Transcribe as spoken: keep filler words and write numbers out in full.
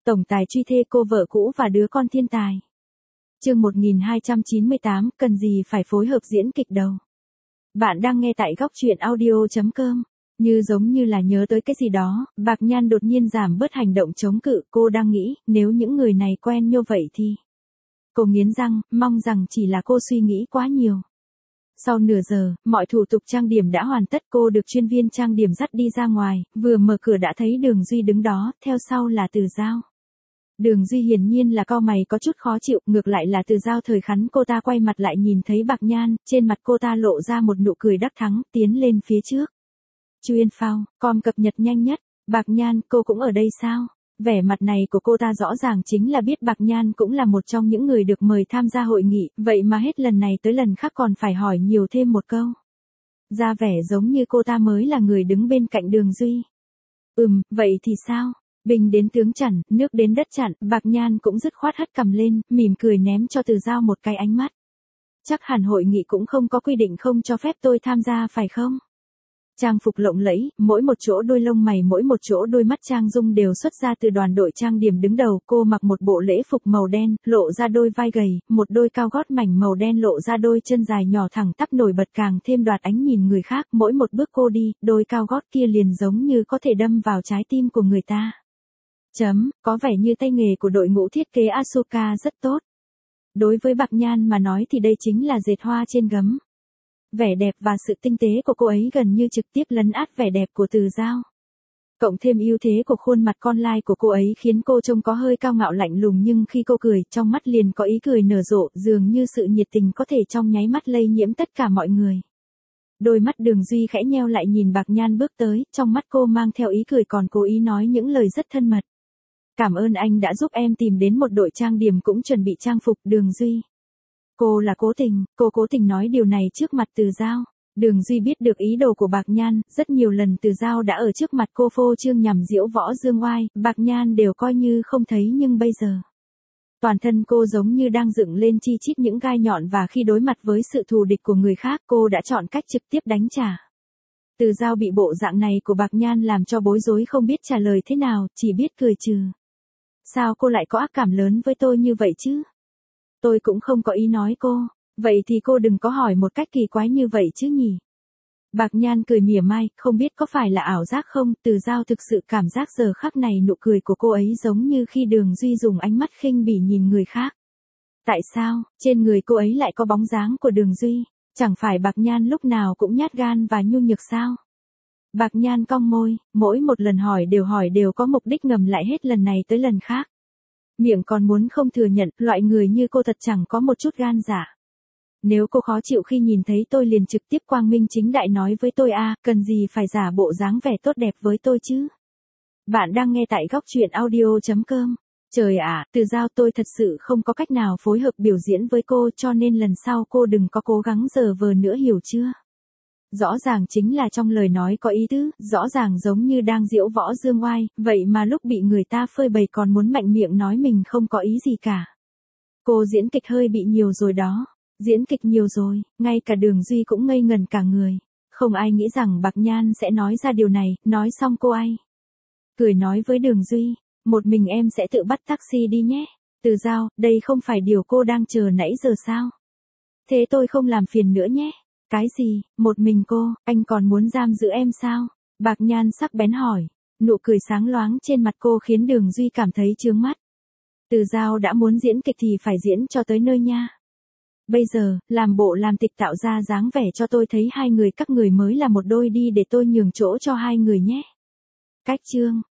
Tổng tài truy thê cô vợ cũ và đứa con thiên tài. Chương một nghìn hai trăm chín mươi tám, cần gì phải phối hợp diễn kịch đầu. Bạn đang nghe tại góc truyện audio chấm com. Như giống như là nhớ tới cái gì đó, Bạc Nhan đột nhiên giảm bớt hành động chống cự, cô đang nghĩ, nếu những người này quen như vậy thì... Cô nghiến răng, mong rằng chỉ là cô suy nghĩ quá nhiều. Sau nửa giờ, mọi thủ tục trang điểm đã hoàn tất, cô được chuyên viên trang điểm dắt đi ra ngoài, vừa mở cửa đã thấy Đường Duy đứng đó, theo sau là Từ Giao. Đường Duy hiển nhiên là cau mày có chút khó chịu, ngược lại là Từ Giao thời khắc cô ta quay mặt lại nhìn thấy Bạc Nhan, trên mặt cô ta lộ ra một nụ cười đắc thắng, tiến lên phía trước. Chuyên phao, com cập nhật nhanh nhất, Bạc Nhan, cô cũng ở đây sao? Vẻ mặt này của cô ta rõ ràng chính là biết Bạc Nhan cũng là một trong những người được mời tham gia hội nghị, vậy mà hết lần này tới lần khác còn phải hỏi nhiều thêm một câu. Ra vẻ giống như cô ta mới là người đứng bên cạnh Đường Duy. Ừm, vậy thì sao? Bình đến tướng chặn, nước đến đất chặn, Bạc Nhan cũng dứt khoát hất cằm lên, mỉm cười ném cho Từ Giao một cái ánh mắt. Chắc hẳn hội nghị cũng không có quy định không cho phép tôi tham gia phải không? Trang phục lộng lẫy, mỗi một chỗ đôi lông mày mỗi một chỗ đôi mắt trang dung đều xuất ra từ đoàn đội trang điểm đứng đầu. Cô mặc một bộ lễ phục màu đen, lộ ra đôi vai gầy, một đôi cao gót mảnh màu đen lộ ra đôi chân dài nhỏ thẳng tắp nổi bật càng thêm đoạt ánh nhìn người khác. Mỗi một bước cô đi, đôi cao gót kia liền giống như có thể đâm vào trái tim của người ta. Chấm, có vẻ như tay nghề của đội ngũ thiết kế Asuka rất tốt. Đối với Bạc Nhan mà nói thì đây chính là dệt hoa trên gấm. Vẻ đẹp và sự tinh tế của cô ấy gần như trực tiếp lấn át vẻ đẹp của Từ Giao. Cộng thêm ưu thế của khuôn mặt con lai của cô ấy khiến cô trông có hơi cao ngạo lạnh lùng, nhưng khi cô cười, trong mắt liền có ý cười nở rộ, dường như sự nhiệt tình có thể trong nháy mắt lây nhiễm tất cả mọi người. Đôi mắt Đường Duy khẽ nheo lại nhìn Bạc Nhan bước tới, trong mắt cô mang theo ý cười còn cố ý nói những lời rất thân mật. Cảm ơn anh đã giúp em tìm đến một đội trang điểm cũng chuẩn bị trang phục, Đường Duy. Cô là cố tình, cô cố tình nói điều này trước mặt Từ Giao. Đường Duy biết được ý đồ của Bạc Nhan, rất nhiều lần Từ Giao đã ở trước mặt cô phô trương nhằm giễu võ dương oai, Bạc Nhan đều coi như không thấy, nhưng bây giờ. Toàn thân cô giống như đang dựng lên chi chít những gai nhọn, và khi đối mặt với sự thù địch của người khác cô đã chọn cách trực tiếp đánh trả. Từ Giao bị bộ dạng này của Bạc Nhan làm cho bối rối, không biết trả lời thế nào, chỉ biết cười trừ. Sao cô lại có ác cảm lớn với tôi như vậy chứ? Tôi cũng không có ý nói cô, vậy thì cô đừng có hỏi một cách kỳ quái như vậy chứ nhỉ. Bạc Nhan cười mỉa mai, không biết có phải là ảo giác không, Từ Giao thực sự cảm giác giờ khắc này nụ cười của cô ấy giống như khi Đường Duy dùng ánh mắt khinh bỉ nhìn người khác. Tại sao, trên người cô ấy lại có bóng dáng của Đường Duy, chẳng phải Bạc Nhan lúc nào cũng nhát gan và nhu nhược sao? Bạc Nhan cong môi, mỗi một lần hỏi đều hỏi đều có mục đích ngầm lại hết lần này tới lần khác. Miệng còn muốn không thừa nhận, loại người như cô thật chẳng có một chút gan dạ. Nếu cô khó chịu khi nhìn thấy tôi liền trực tiếp quang minh chính đại nói với tôi a, à, cần gì phải giả bộ dáng vẻ tốt đẹp với tôi chứ. Bạn đang nghe tại góc truyện audio chấm com. Trời ạ, à, Từ Giao, tôi thật sự không có cách nào phối hợp biểu diễn với cô, cho nên lần sau cô đừng có cố gắng giở vờ nữa, hiểu chưa? Rõ ràng chính là trong lời nói có ý tứ, rõ ràng giống như đang giễu võ dương oai, vậy mà lúc bị người ta phơi bày còn muốn mạnh miệng nói mình không có ý gì cả. Cô diễn kịch hơi bị nhiều rồi đó, diễn kịch nhiều rồi, ngay cả Đường Duy cũng ngây ngẩn cả người. Không ai nghĩ rằng Bạc Nhan sẽ nói ra điều này, nói xong cô ai. Cười nói với Đường Duy, một mình em sẽ tự bắt taxi đi nhé. Từ Giao, đây không phải điều cô đang chờ nãy giờ sao? Thế tôi không làm phiền nữa nhé. Cái gì, một mình cô, anh còn muốn giam giữ em sao? Bạc Nhan sắc bén hỏi. Nụ cười sáng loáng trên mặt cô khiến Đường Duy cảm thấy chướng mắt. Từ Giao đã muốn diễn kịch thì phải diễn cho tới nơi nha. Bây giờ, làm bộ làm tịch tạo ra dáng vẻ cho tôi thấy hai người các người mới là một đôi đi, để tôi nhường chỗ cho hai người nhé. Cách chương.